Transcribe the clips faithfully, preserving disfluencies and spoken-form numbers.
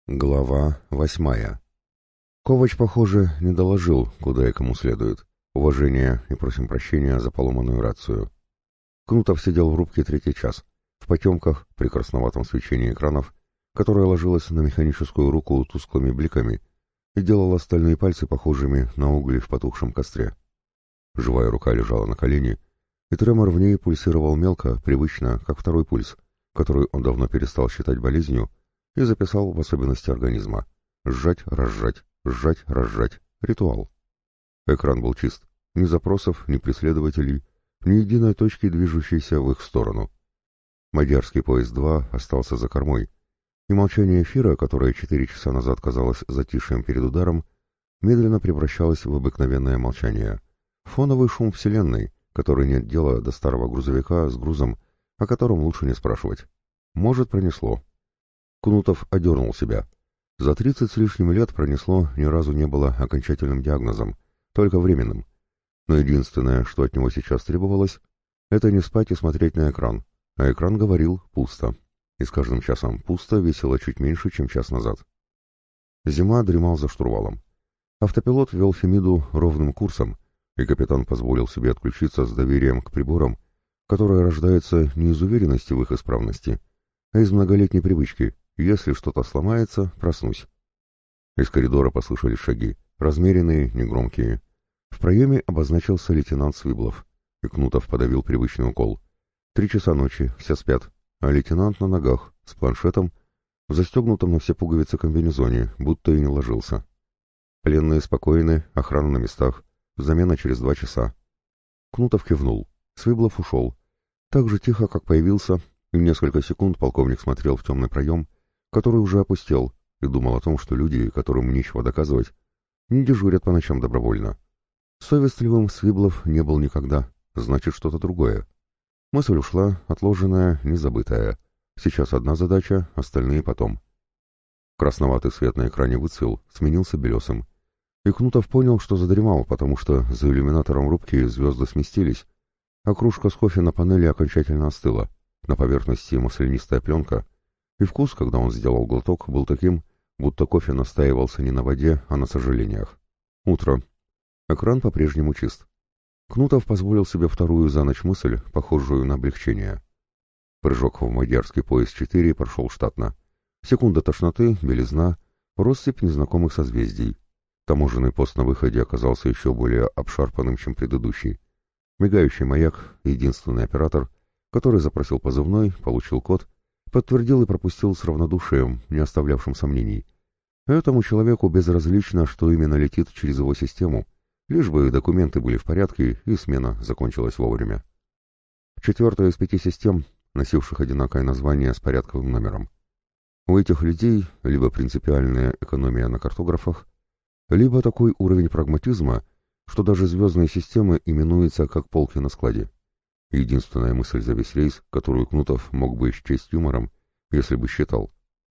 Глава восьмая. Ковач, похоже, не доложил, куда и кому следует. Уважение и просим прощения за поломанную рацию. Кнутов сидел в рубке третий час, в потемках, при красноватом свечении экранов, которое ложилось на механическую руку тусклыми бликами и делало стальные пальцы похожими на угли в потухшем костре. Живая рука лежала на колене, и тремор в ней пульсировал мелко, привычно, как второй пульс, который он давно перестал считать болезнью, и записал в особенности организма. Сжать, разжать, сжать, разжать. Ритуал. Экран был чист. Ни запросов, ни преследователей, ни единой точки, движущейся в их сторону. Мадьярский поезд-два остался за кормой, и молчание эфира, которое четыре часа назад казалось затишьем перед ударом, медленно превращалось в обыкновенное молчание. Фоновый шум вселенной, который нет дела до старого грузовика с грузом, о котором лучше не спрашивать. Может, пронесло. Кнутов одернул себя. За тридцать с лишним лет пронесло ни разу не было окончательным диагнозом, только временным. Но единственное, что от него сейчас требовалось, это не спать и смотреть на экран. А экран говорил «пусто». И с каждым часом пусто весело чуть меньше, чем час назад. Зима дремал за штурвалом. Автопилот вел Фемиду ровным курсом, и капитан позволил себе отключиться с доверием к приборам, которое рождается не из уверенности в их исправности, а из многолетней привычки. Если что-то сломается, проснусь. Из коридора послышались шаги, размеренные, негромкие. В проеме обозначился лейтенант Свиблов, и Кнутов подавил привычный укол. Три часа ночи, все спят, а лейтенант на ногах, с планшетом, в застегнутом на все пуговицы комбинезоне, будто и не ложился. Пленные спокойны, охрана на местах, замена через два часа. Кнутов кивнул. Свиблов ушел. Так же тихо, как появился, и несколько секунд полковник смотрел в темный проем, который уже опустел, и думал о том, что люди, которым нечего доказывать, не дежурят по ночам добровольно. Совестливым Свиблов не был никогда, значит, что-то другое. Мысль ушла, отложенная, незабытая. Сейчас одна задача, остальные потом. Красноватый свет на экране выцвел, сменился белесым. И Кнутов понял, что задремал, потому что за иллюминатором рубки звезды сместились, а кружка с кофе на панели окончательно остыла. На поверхности маслянистая пленка, и вкус, когда он сделал глоток, был таким, будто кофе настаивался не на воде, а на сожалениях. Утро. Экран по-прежнему чист. Кнутов позволил себе вторую за ночь мысль, похожую на облегчение. Прыжок в мадьярский поезд четыре прошел штатно. Секунда тошноты, белизна, россыпь незнакомых созвездий. Таможенный пост на выходе оказался еще более обшарпанным, чем предыдущий. Мигающий маяк, единственный оператор, который запросил позывной, получил код, подтвердил и пропустил с равнодушием, не оставлявшим сомнений. Этому человеку безразлично, что именно летит через его систему, лишь бы документы были в порядке и смена закончилась вовремя. Четвертая из пяти систем, носивших одинаковое название с порядковым номером. У этих людей либо принципиальная экономия на картографах, либо такой уровень прагматизма, что даже звездные системы именуются как полки на складе. Единственная мысль за весь рейс, которую Кнутов мог бы счесть юмором, если бы считал.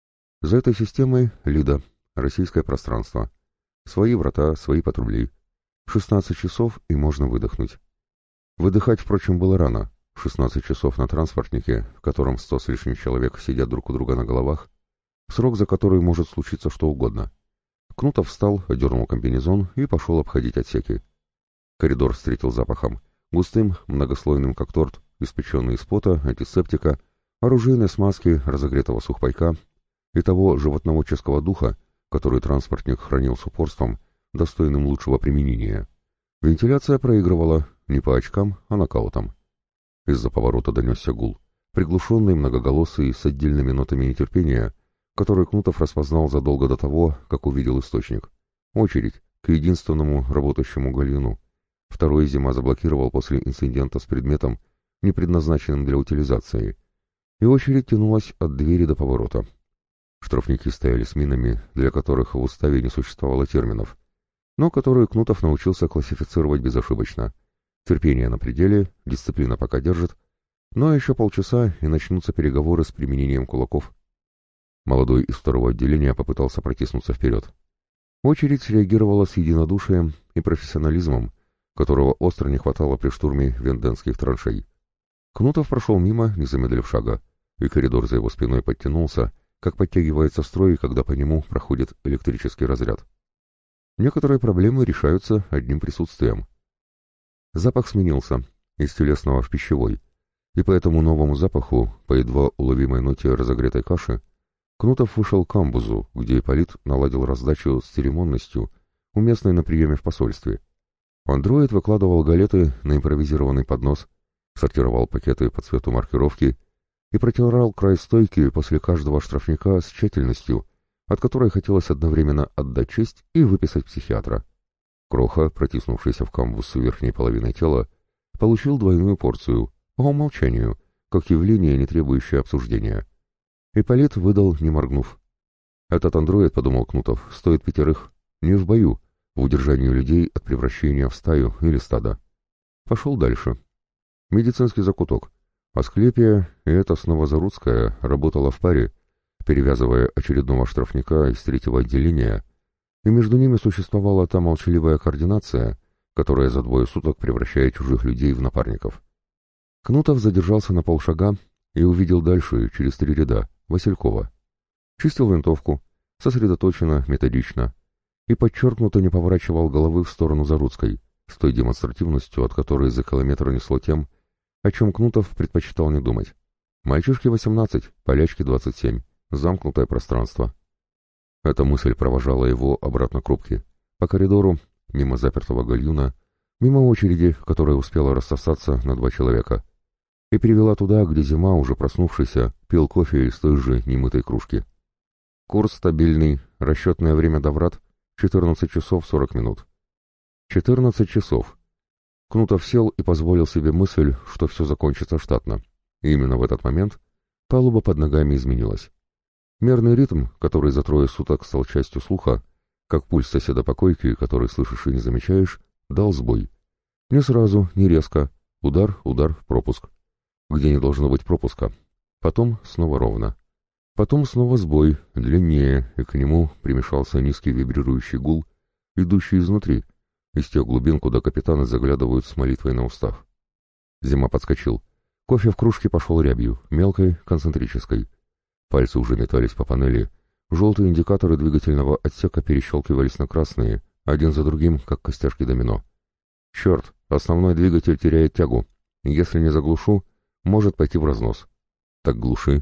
За этой системой Лида, российское пространство. Свои врата, свои патрули. шестнадцать часов, и можно выдохнуть. Выдыхать, впрочем, было рано. шестнадцать часов на транспортнике, в котором сто с лишним человек сидят друг у друга на головах, срок, за который может случиться что угодно. Кнутов встал, одернул комбинезон и пошел обходить отсеки. Коридор встретил запахом. Густым, многослойным, как торт, испеченный из пота, антисептика, оружейной смазки, разогретого сухпайка и того животноводческого духа, который транспортник хранил с упорством, достойным лучшего применения. Вентиляция проигрывала не по очкам, а нокаутом. Из-за поворота донесся гул, приглушенный, многоголосый, с отдельными нотами нетерпения, который Кнутов распознал задолго до того, как увидел источник. Очередь к единственному работающему гальюну. Второй Зима заблокировал после инцидента с предметом, не предназначенным для утилизации, и очередь тянулась от двери до поворота. Штрафники стояли с минами, для которых в уставе не существовало терминов, но которые Кнутов научился классифицировать безошибочно. Терпение на пределе, дисциплина пока держит, но еще полчаса и начнутся переговоры с применением кулаков. Молодой из второго отделения попытался протиснуться вперед. Очередь реагировала с единодушием и профессионализмом, которого остро не хватало при штурме венденских траншей. Кнутов прошел мимо, не замедлив шага, и коридор за его спиной подтянулся, как подтягивается строй, когда по нему проходит электрический разряд. Некоторые проблемы решаются одним присутствием. Запах сменился из телесного в пищевой, и по этому новому запаху, по едва уловимой ноте разогретой каши, Кнутов вышел к камбузу, где Ипполит наладил раздачу с церемонностью, уместной на приеме в посольстве. Андроид выкладывал галеты на импровизированный поднос, сортировал пакеты по цвету маркировки и протирал край стойки после каждого штрафника с тщательностью, от которой хотелось одновременно отдать честь и выписать психиатра. Кроха, протиснувшийся в камбуз с верхней половиной тела, получил двойную порцию, по умолчанию, как явление, не требующее обсуждения. Ипполит выдал, не моргнув. Этот андроид, подумал Кнутов, стоит пятерых, не в бою, в удержании людей от превращения в стаю или стадо. Пошел дальше. Медицинский закуток. Асклепия, и эта снова Заруцкая, работала в паре, перевязывая очередного штрафника из третьего отделения, и между ними существовала та молчаливая координация, которая за двое суток превращает чужих людей в напарников. Кнутов задержался на полшага и увидел дальше, через три ряда, Василькова. Чистил винтовку, сосредоточенно, методично, и подчеркнуто не поворачивал головы в сторону Заруцкой, с той демонстративностью, от которой за километр несло тем, о чем Кнутов предпочитал не думать. Мальчишки восемнадцать, полячки двадцать семь, замкнутое пространство. Эта мысль провожала его обратно к рубке, по коридору, мимо запертого гальюна, мимо очереди, которая успела рассосаться на два человека, и привела туда, где Зима, уже проснувшийся, пил кофе из той же немытой кружки. Курс стабильный, расчетное время до врат — четырнадцать часов сорок минут. четырнадцать часов. Кнутов сел и позволил себе мысль, что все закончится штатно. И именно в этот момент палуба под ногами изменилась. Мерный ритм, который за трое суток стал частью слуха, как пульс соседа по койке, который слышишь и не замечаешь, дал сбой. Не сразу, не резко. Удар, удар, пропуск. Где не должно быть пропуска. Потом снова ровно. Потом снова сбой, длиннее, и к нему примешался низкий вибрирующий гул, идущий изнутри, из тех глубин, куда капитаны заглядывают с молитвой на устах. Зима подскочил. Кофе в кружке пошел рябью, мелкой, концентрической. Пальцы уже метались по панели. Желтые индикаторы двигательного отсека перещелкивались на красные, один за другим, как костяшки домино. Черт, основной двигатель теряет тягу. Если не заглушу, может пойти в разнос. Так глуши.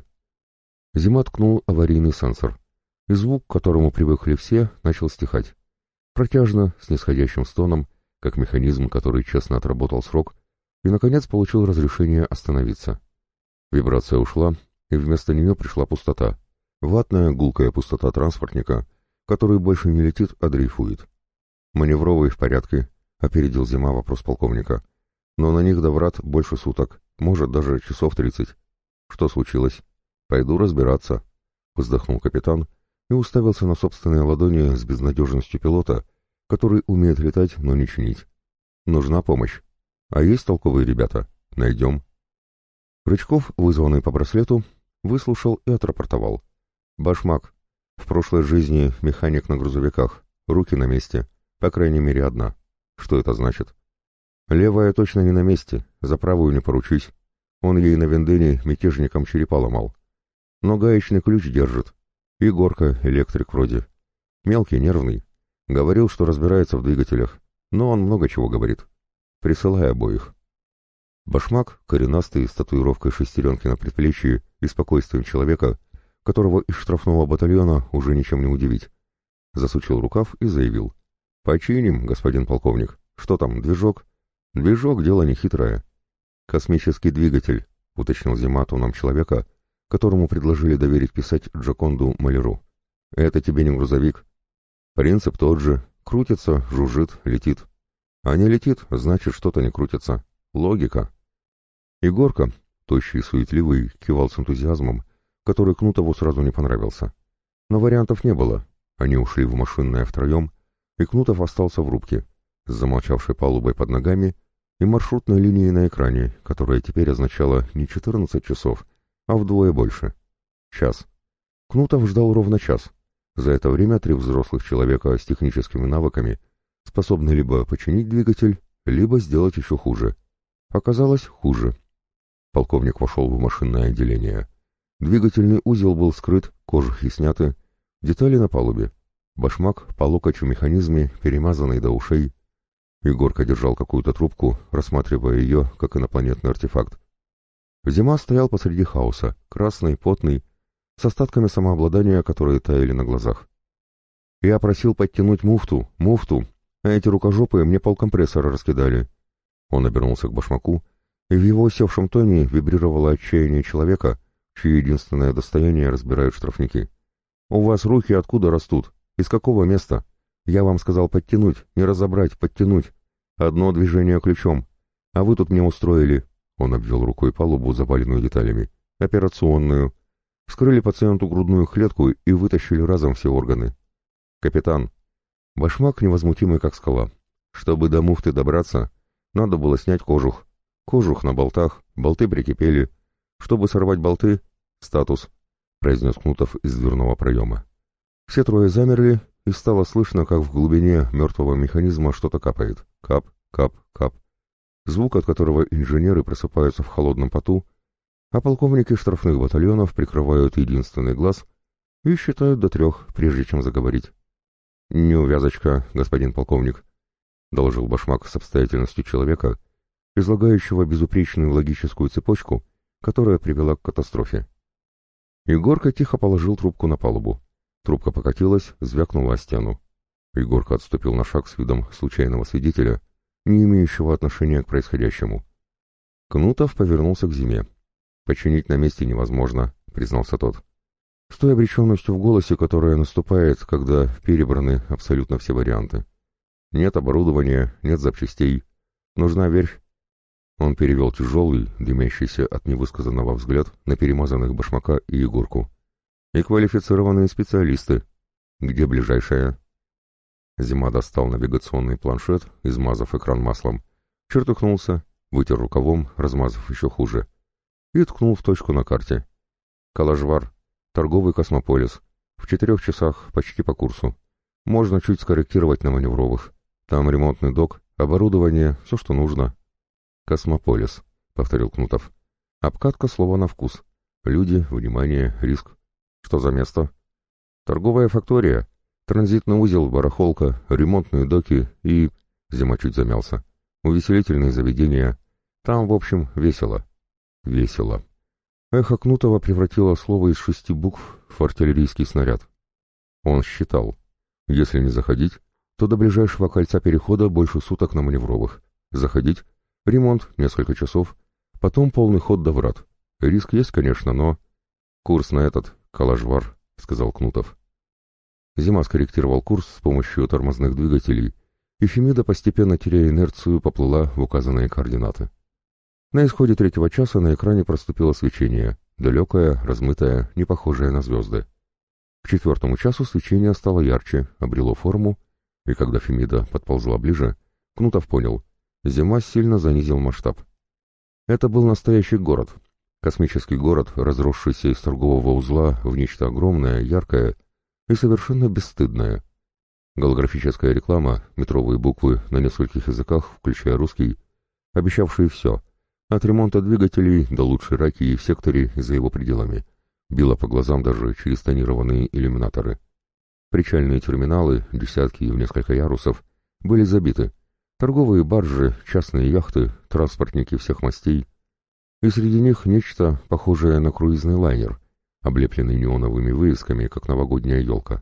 Зима ткнул аварийный сенсор, и звук, к которому привыкли все, начал стихать. Протяжно, с нисходящим стоном, как механизм, который честно отработал срок, и, наконец, получил разрешение остановиться. Вибрация ушла, и вместо нее пришла пустота. Ватная, гулкая пустота транспортника, который больше не летит, а дрейфует. «Маневровый в порядке», — опередил Зима вопрос полковника. «Но на них до врат больше суток, может, даже часов тридцать. Что случилось?» «Пойду разбираться», — вздохнул капитан и уставился на собственные ладони с безнадежностью пилота, который умеет летать, но не чинить. «Нужна помощь. А есть толковые ребята? Найдем». Рычков, вызванный по браслету, выслушал и отрапортовал. «Башмак. В прошлой жизни механик на грузовиках. Руки на месте. По крайней мере, одна. Что это значит?» «Левая точно не на месте. За правую не поручусь. Он ей на Вендене мятежникам черепа ломал. Но гаечный ключ держит. И Горка, электрик вроде. Мелкий, нервный. Говорил, что разбирается в двигателях. Но он много чего говорит. Присылай обоих». Башмак, коренастый, с татуировкой шестеренки на предплечье и спокойствием человека, которого из штрафного батальона уже ничем не удивить, засучил рукав и заявил. «Починим, господин полковник. Что там, движок?» «Движок — дело нехитрое». «Космический двигатель», — уточнил Зима тоном человека, которому предложили доверить писать Джоконду Маляру. «Это тебе не грузовик. Принцип тот же. Крутится, жужжит, летит. А не летит, значит, что-то не крутится. Логика». Егорка, тощий и суетливый, кивал с энтузиазмом, который Кнутову сразу не понравился. Но вариантов не было. Они ушли в машинное втроем, и Кнутов остался в рубке, с замолчавшей палубой под ногами и маршрутной линией на экране, которая теперь означала не четырнадцать часов, а вдвое больше. Час. Кнутов ждал ровно час. За это время три взрослых человека с техническими навыками способны либо починить двигатель, либо сделать еще хуже. Оказалось, хуже. Полковник вошел в машинное отделение. Двигательный узел был скрыт, кожухи сняты, детали на палубе. Башмак по локоть в механизме, перемазанный до ушей. Егорка держал какую-то трубку, рассматривая ее, как инопланетный артефакт. Зима стоял посреди хаоса, красный, потный, с остатками самообладания, которые таяли на глазах. «Я просил подтянуть муфту, муфту, а эти рукожопые мне полкомпрессора раскидали». Он обернулся к башмаку, и в его севшем тоне вибрировало отчаяние человека, чье единственное достояние разбирают штрафники. «У вас руки откуда растут? Из какого места? Я вам сказал подтянуть, не разобрать, подтянуть. Одно движение ключом. А вы тут мне устроили». Он обвел рукой палубу, заваленную деталями. «Операционную. Вскрыли пациенту грудную клетку и вытащили разом все органы. Капитан». Башмак невозмутимый, как скала. «Чтобы до муфты добраться, надо было снять кожух. Кожух на болтах, болты прикипели. Чтобы сорвать болты — статус», — произнес Кнутов из дверного проема. Все трое замерли, и стало слышно, как в глубине мертвого механизма что-то капает. Кап, кап, кап. Звук, от которого инженеры просыпаются в холодном поту, а полковники штрафных батальонов прикрывают единственный глаз и считают до трех, прежде чем заговорить. «Неувязочка, господин полковник», — доложил Башмак с обстоятельностью человека, излагающего безупречную логическую цепочку, которая привела к катастрофе. Егорка тихо положил трубку на палубу. Трубка покатилась, звякнула о стену. Егорка отступил на шаг с видом случайного свидетеля, не имеющего отношения к происходящему. Кнутов повернулся к Зиме. «Починить на месте невозможно», — признался тот. С той обреченностью в голосе, которая наступает, когда перебраны абсолютно все варианты. «Нет оборудования, нет запчастей. Нужна верфь». Он перевел тяжелый, дымящийся от невысказанного взгляд на перемазанных Башмака и Егорку. «И квалифицированные специалисты. Где ближайшая?» Зима достал навигационный планшет, измазав экран маслом, чертыхнулся, вытер рукавом, размазав еще хуже, и ткнул в точку на карте. «Калашвар, торговый космополис, в четырех часах, почти по курсу. Можно чуть скорректировать на маневровых. Там ремонтный док, оборудование, все, что нужно». «Космополис», — повторил Кнутов. «Обкатка слова на вкус. Люди, внимание, риск. Что за место?» «Торговая фактория. Транзитный узел, барахолка, ремонтные доки и...» Зима чуть замялся. «Увеселительные заведения. Там, в общем, весело». «Весело». Эхо Кнутова превратило слово из шести букв в артиллерийский снаряд. Он считал. Если не заходить, то до ближайшего кольца перехода больше суток на маневровых. Заходить — ремонт, несколько часов, потом полный ход до врат. Риск есть, конечно, но... «Курс на этот, Калашвар», — сказал Кнутов. Зима скорректировал курс с помощью тормозных двигателей, и Фемида, постепенно теряя инерцию, поплыла в указанные координаты. На исходе третьего часа на экране проступило свечение, далекое, размытое, не похожее на звезды. К четвертому часу свечение стало ярче, обрело форму, и когда Фемида подползла ближе, Кнутов понял — Зима сильно занизил масштаб. Это был настоящий город, космический город, разросшийся из торгового узла в нечто огромное, яркое и совершенно бесстыдное. Голографическая реклама, метровые буквы на нескольких языках, включая русский, обещавшие все, от ремонта двигателей до лучшей ракии в секторе и за его пределами, била по глазам даже через тонированные иллюминаторы. Причальные терминалы, десятки и в несколько ярусов, были забиты. Торговые баржи, частные яхты, транспортники всех мастей. И среди них нечто похожее на круизный лайнер, облепленный неоновыми вывесками, как новогодняя елка.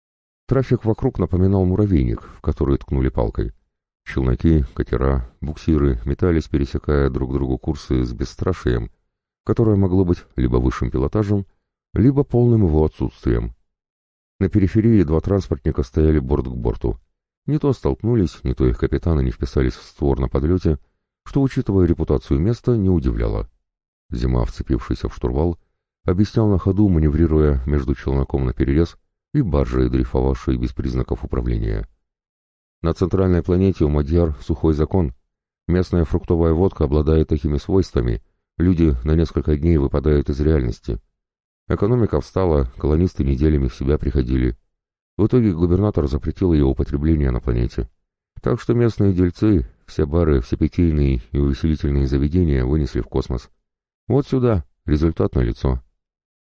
Трафик вокруг напоминал муравейник, в который ткнули палкой. Челноки, катера, буксиры метались, пересекая друг другу курсы с бесстрашием, которое могло быть либо высшим пилотажем, либо полным его отсутствием. На периферии два транспортника стояли борт к борту. Не то столкнулись, не то их капитаны не вписались в створ на подлете, что, учитывая репутацию места, не удивляло. Зима, вцепившийся в штурвал, объяснял на ходу, маневрируя между челноком наперерез и баржей, дрейфовавшей без признаков управления. На центральной планете у Мадьяр сухой закон. Местная фруктовая водка обладает такими свойствами, люди на несколько дней выпадают из реальности. Экономика встала, колонисты неделями в себя приходили. В итоге губернатор запретил ее употребление на планете. Так что местные дельцы, все бары, все питейные и увеселительные заведения вынесли в космос. Вот сюда, результат налицо.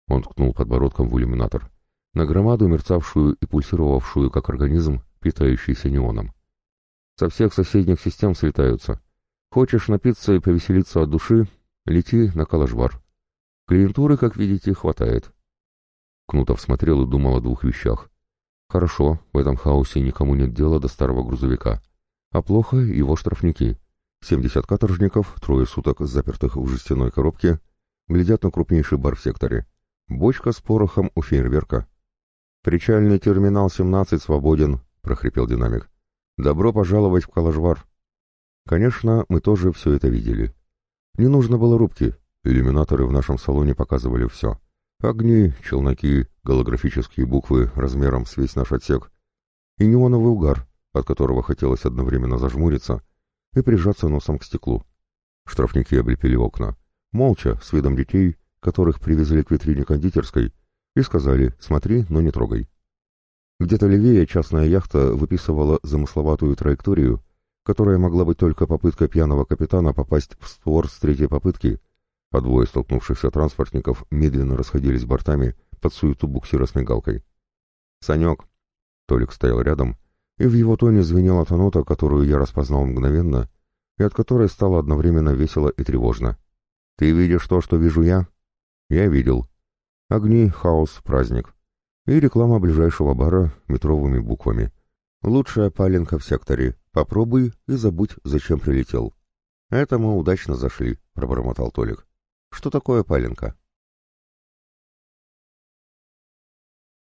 Он ткнул подбородком в иллюминатор. На громаду, мерцавшую и пульсировавшую, как организм, питающийся неоном. Со всех соседних систем слетаются. Хочешь напиться и повеселиться от души, лети на Калашбар. Клиентуры, как видите, хватает. Кнутов смотрел и думал о двух вещах. Хорошо, в этом хаосе никому нет дела до старого грузовика. А плохо его штрафники. семьдесят каторжников, трое суток запертых в жестяной коробке, глядят на крупнейший бар в секторе. Бочка с порохом у фейерверка. «Причальный терминал семнадцать свободен», — прохрипел динамик. «Добро пожаловать в Калашбар». Конечно, мы тоже все это видели. Не нужно было рубки. Иллюминаторы в нашем салоне показывали все. Огни, челноки, голографические буквы размером с весь наш отсек. И неоновый угар, от которого хотелось одновременно зажмуриться и прижаться носом к стеклу. Штрафники облепили окна. Молча, с видом детей, которых привезли к витрине кондитерской, и сказали «смотри, но не трогай». Где-то левее частная яхта выписывала замысловатую траекторию, которая могла быть только попыткой пьяного капитана попасть в створ с третьей попытки, а двое столкнувшихся транспортников медленно расходились бортами под суету буксира с мигалкой. «Санек!» Толик стоял рядом, и в его тоне звенела та нота, которую я распознал мгновенно, и от которой стало одновременно весело и тревожно. «Ты видишь то, что вижу я?» «Я видел. Огни, хаос, праздник. И реклама ближайшего бара метровыми буквами. Лучшая паленка в секторе. Попробуй и забудь, зачем прилетел». «Это мы удачно зашли», — пробормотал Толик. «Что такое паленка?»